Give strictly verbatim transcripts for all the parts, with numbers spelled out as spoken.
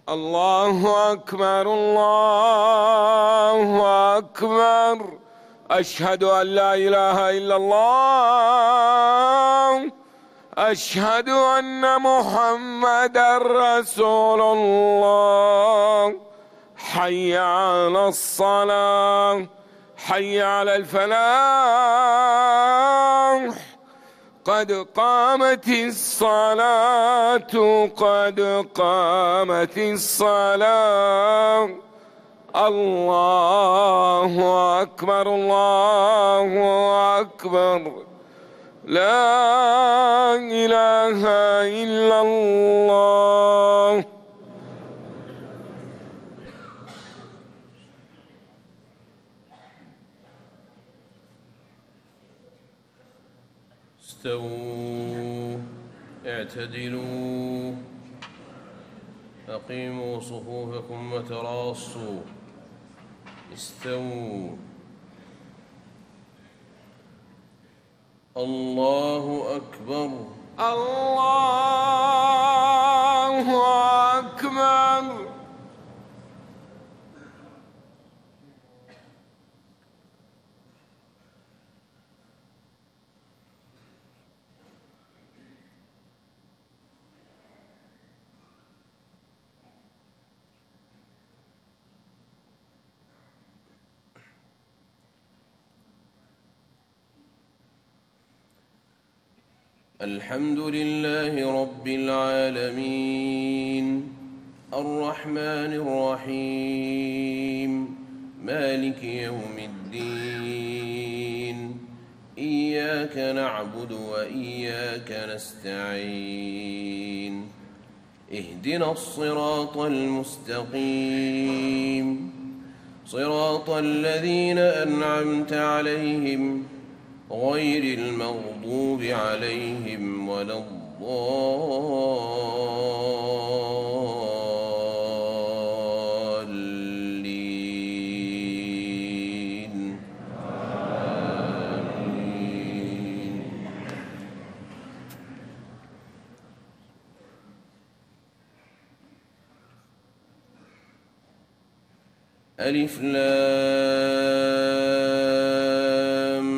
الله أكبر الله أكبر. أشهد أن لا إله إلا الله. أشهد أن محمدًا رسول الله. حي على الصلاة، حي على الفلاح، قد قامت الصلاة، قد قامت الصلاة. الله أكبر الله أكبر. لا إله إلا الله. استووا، اعتدلوا، أقيموا صفوفكم وتراصوا. استووا. الله أكبر الله أكبر. الحمد لله رب العالمين، الرحمن الرحيم، مالك يوم الدين. إياك نعبد وإياك نستعين. اهدنا الصراط المستقيم، صراط الذين أنعمت عليهم غير المغضوب عليهم ولا الضالين. آمين. ألف لام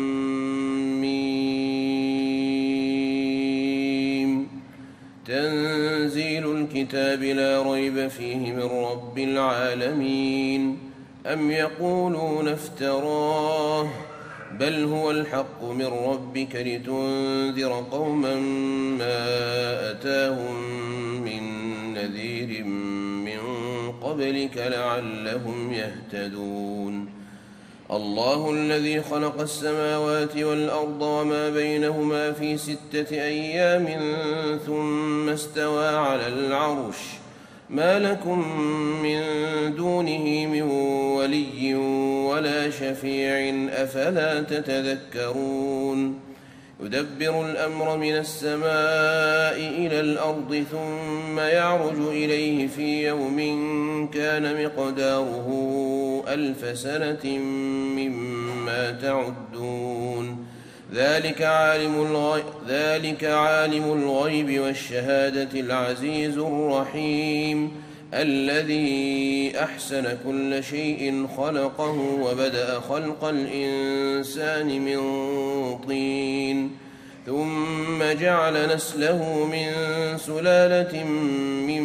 ميم. تنزيل الكتاب لا ريب فيه من رب العالمين. أم يقولون افتراه، بل هو الحق من ربك لتنذر قوما ما أتاهم من نذير من قبلك لعلهم يهتدون. الله الذي خلق السماوات والأرض وما بينهما في ستة أيام ثم استوى على العرش. ما لكم من دونه من ولي ولا شفيع أفلا تتذكرون. يدبر الأمر من السماء إلى الأرض ثم يعرج إليه في يوم كان مقداره ألف سنة مما تعدون. ذلك عالم الغيب, ذلك عالم الغيب والشهادة العزيز الرحيم، الذي أحسن كل شيء خلقه وبدأ خلق الإنسان من طين ثم جعل نسله من سلالة من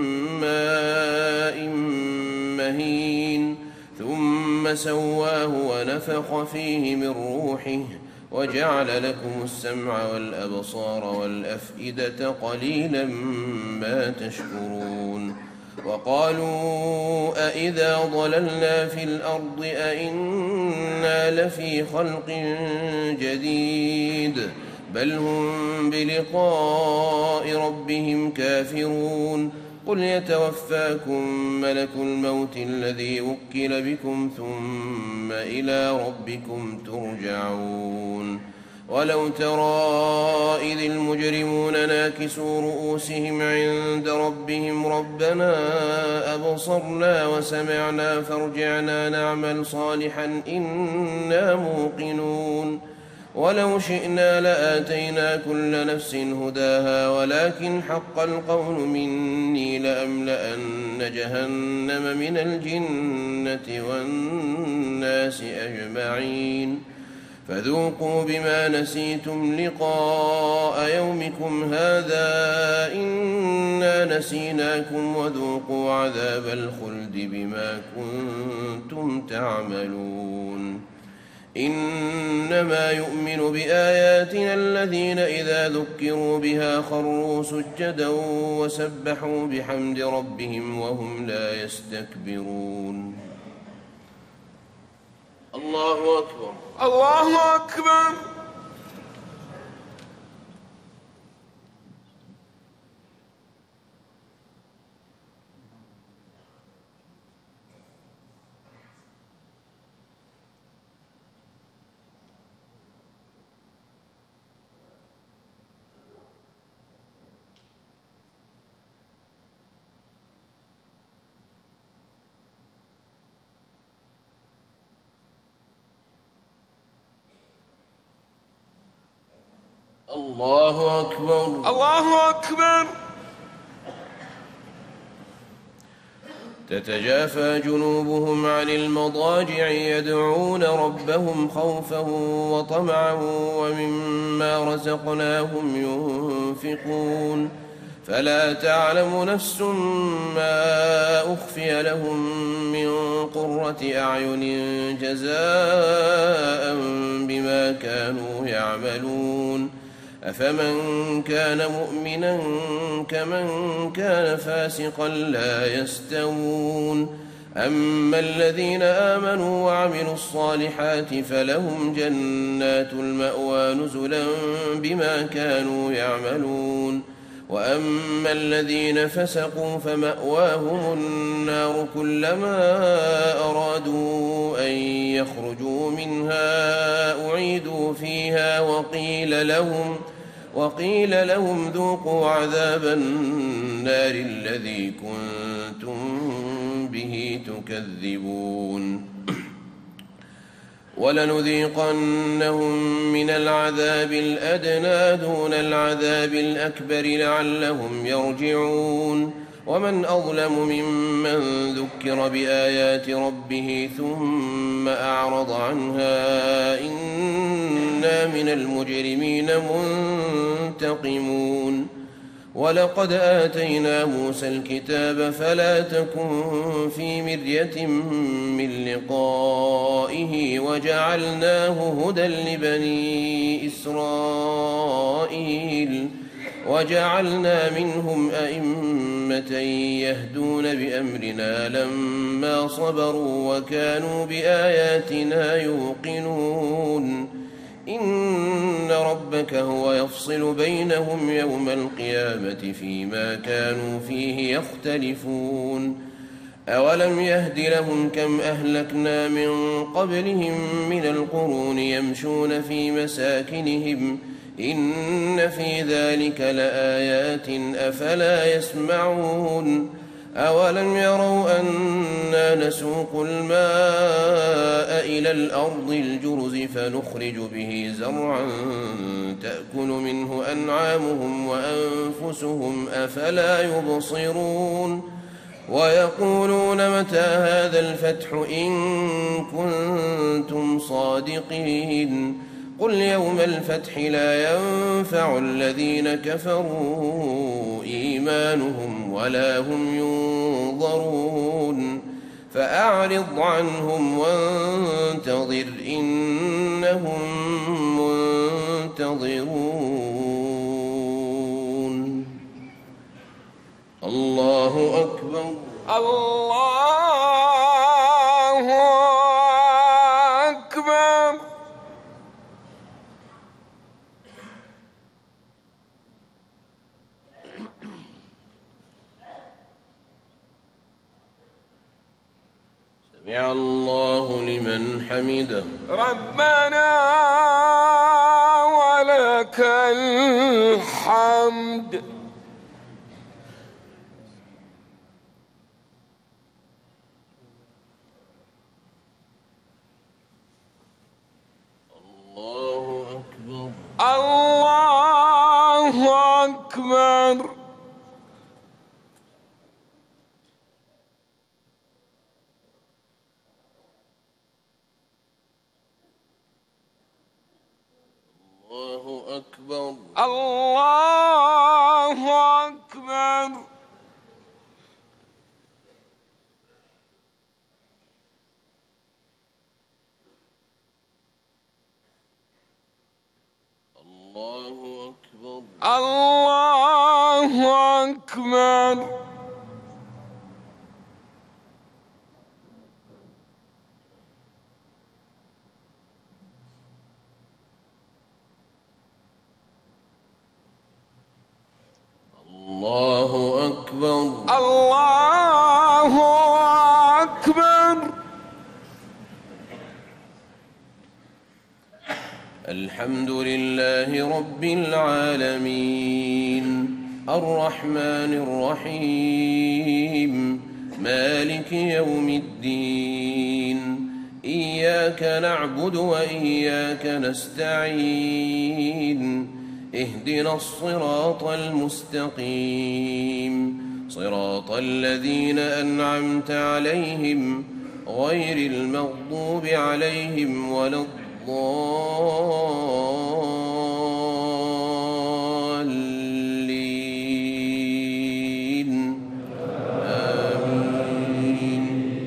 ماء مهين ثم سواه ونفخ فيه من روحه وجعل لكم السمع والأبصار والأفئدة قليلا ما تشكرون. وقالوا أئذا ضللنا في الأرض أئنا لفي خلق جديد بل هم بلقاء ربهم كافرون. قل يتوفاكم ملك الموت الذي وكل بكم ثم إلى ربكم ترجعون. ولو ترى إذ المجرمون ناكسوا رؤوسهم عند ربهم ربنا أبصرنا وسمعنا فارجعنا نعمل صالحا إنا موقنون. ولو شئنا لآتينا كل نفس هداها ولكن حق القول مني لأملأن لأملأن جهنم من الجنة والناس أجمعين فذوقوا بما نسيتم لقاء يومكم هذا إنا نسيناكم وذوقوا عذاب الخلد بما كنتم تعملون إنما يؤمن بآياتنا الذين إذا ذكروا بها خروا سجدا وسبحوا بحمد ربهم وهم لا يستكبرون. الله أكبر. الله أكبر. الله أكبر. الله أكبر. تتجافى جنوبهم عن المضاجع يدعون ربهم خوفا وطمعا ومما رزقناهم ينفقون فلا تعلم نفس ما أخفي لهم من قرة أعين جزاء بما كانوا يعملون أفمن كان مؤمنا كمن كان فاسقا لا يستوون أما الذين آمنوا وعملوا الصالحات فلهم جنات المأوى نزلا بما كانوا يعملون وأما الذين فسقوا فمأواهم النار كلما أرادوا أن يخرجوا منها أعيدوا فيها وقيل لهم وقيل لهم ذوقوا عذاب النار الذي كنتم به تكذبون ولنذيقنهم من العذاب الأدنى دون العذاب الأكبر لعلهم يرجعون ومن أظلم ممن ذكر بآيات ربه ثم أعرض عنها إنا من المجرمين منتقمون ولقد آتينا موسى الكتاب فلا تكن في مرية من لقائه وجعلناه هدى لبني إسرائيل وجعلنا منهم أئمة يهدون بأمرنا لما صبروا وكانوا بآياتنا يوقنون إن ربك هو يفصل بينهم يوم القيامة فيما كانوا فيه يختلفون أولم يهد لهم كم أهلكنا من قبلهم من القرون يمشون في مساكنهم إن في ذلك لآيات أفلا يسمعون أولم يروا أنا نسوق الماء إلى الأرض الجرز فنخرج به زرعا تأكل منه أنعامهم وأنفسهم أفلا يبصرون ويقولون متى هذا الفتح إن كنتم صادقين قل يوم الفتح لا ينفع الذين كفروا إيمانهم ولا هم ينظرون فأعرض عنهم وانتظر إنهم منتظرون. الله أكبر. الله أكبر. سمع الله لمن حمده. ربنا ولك الحمد. الله أكبر. الله أكبر. أكبر. الله أكبر. الله أكبر. الله أكبر. الله أكبر. الله أكبر. الحمد لله رب العالمين الرحمن الرحيم مالك يوم الدين إياك نعبد وإياك نستعين اهدنا الصراط المستقيم صراط الذين أنعمت عليهم غير المغضوب عليهم ولا الضالين آمين.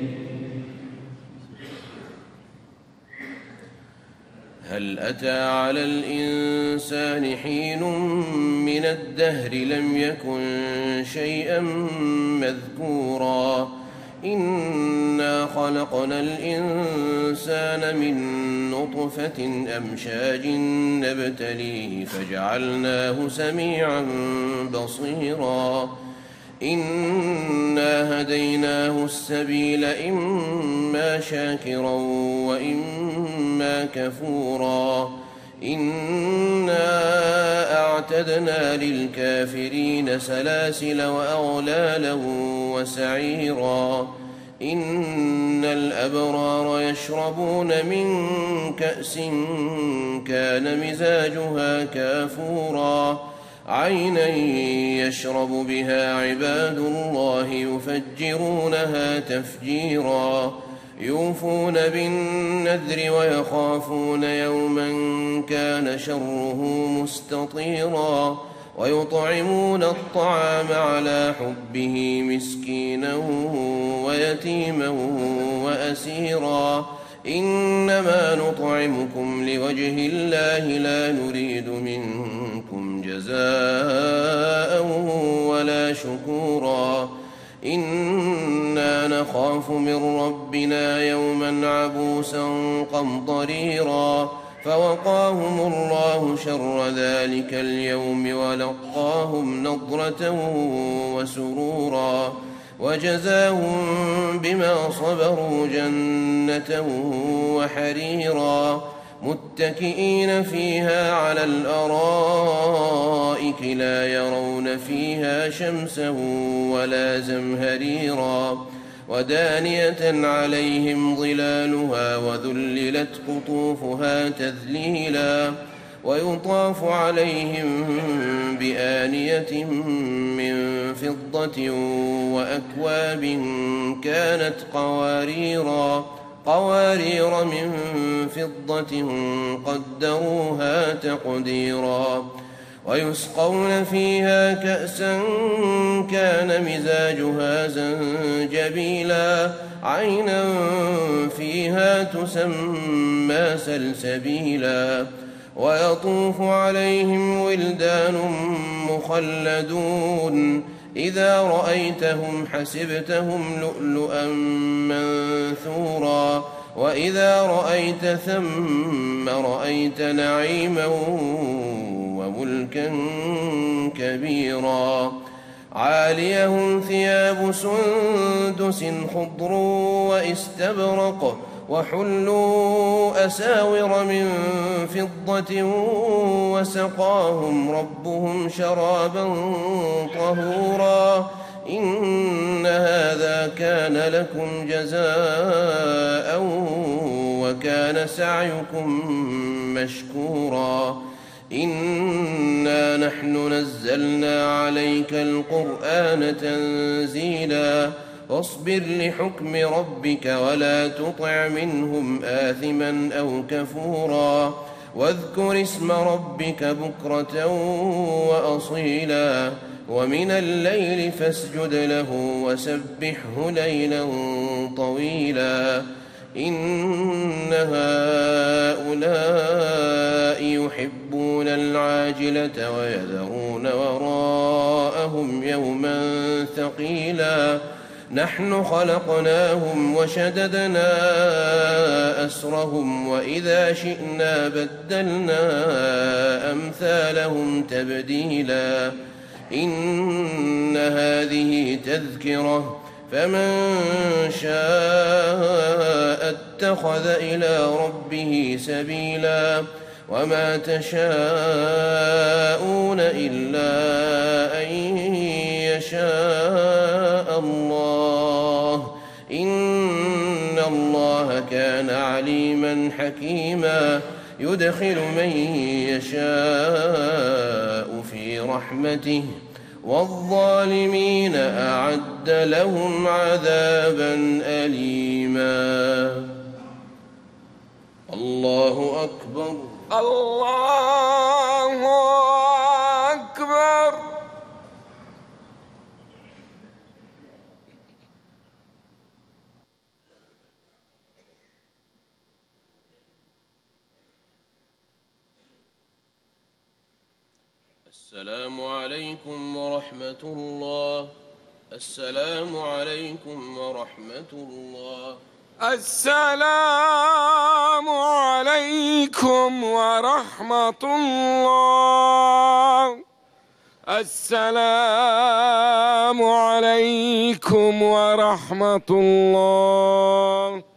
هل أتى على الإنسان حين من الدهر لم يكن شيئا مذكورا إنا خلقنا الإنسان من نطفة أمشاج نبتليه فجعلناه سميعا بصيرا إنا هديناه السبيل إما شاكرا وإما كفورا إنا أعتدنا للكافرين سلاسل وأغلالا وسعيرا إن الأبرار يشربون من كأس كان مزاجها كافورا عينا يشرب بها عباد الله يفجرونها تفجيرا يوفون بالنذر ويخافون يوما كان شره مستطيرا ويطعمون الطعام على حبه مسكينا ويتيما وأسيرا إنما نطعمكم لوجه الله لا نريد منكم جزاء ولا شكورا إنا نخاف من ربنا يوما عبوسا قمطريرا فوقاهم الله شر ذلك اليوم ولقاهم نضرة وسرورا وجزاهم بما صبروا جنة وحريرا متكئين فيها على الأرائك لا يرون فيها شمسا ولا زمهريرا ودانية عليهم ظلالها وذللت قطوفها تذليلا ويطاف عليهم بآنية من فضة وأكواب كانت قواريرا قوارير من فضة قدروها تقديرا ويسقون فيها كأسا كان مزاجها زنجبيلا عينا فيها تسمى سلسبيلا ويطوف عليهم ولدان مخلدون إذا رأيتهم حسبتهم لؤلؤا منثورا وإذا رأيت ثم رأيت نعيما وملكا كبيرا عاليهم ثياب سندس خضر واستبرق وحلوا أساور من فضة وسقاهم ربهم شرابا طهورا إن هذا كان لكم جزاء وكان سعيكم مشكورا إنا نحن نزلنا عليك القرآن تنزيلا فاصبر لحكم ربك ولا تطع منهم آثما أو كفورا واذكر اسم ربك بكرة وأصيلا ومن الليل فاسجد له وسبحه ليلا طويلا إن هؤلاء يحبون العاجلة ويذرون وراءهم يوما ثقيلا نحن خلقناهم وشددنا أسرهم وإذا شئنا بدلنا أمثالهم تبديلا إن هذه تذكرة فمن شاء اتخذ إلى ربه سبيلا وما تشاءون إلا أن يشاء الله إن الله كان عليما حكيما يدخل من يشاء في رحمته والظالمين أعد لهم عذابا أليما الله أكبر الله أكبر. السلام عليكم ورحمة الله. السلام عليكم ورحمة الله. السلام عليكم ورحمة الله. السلام عليكم ورحمة الله.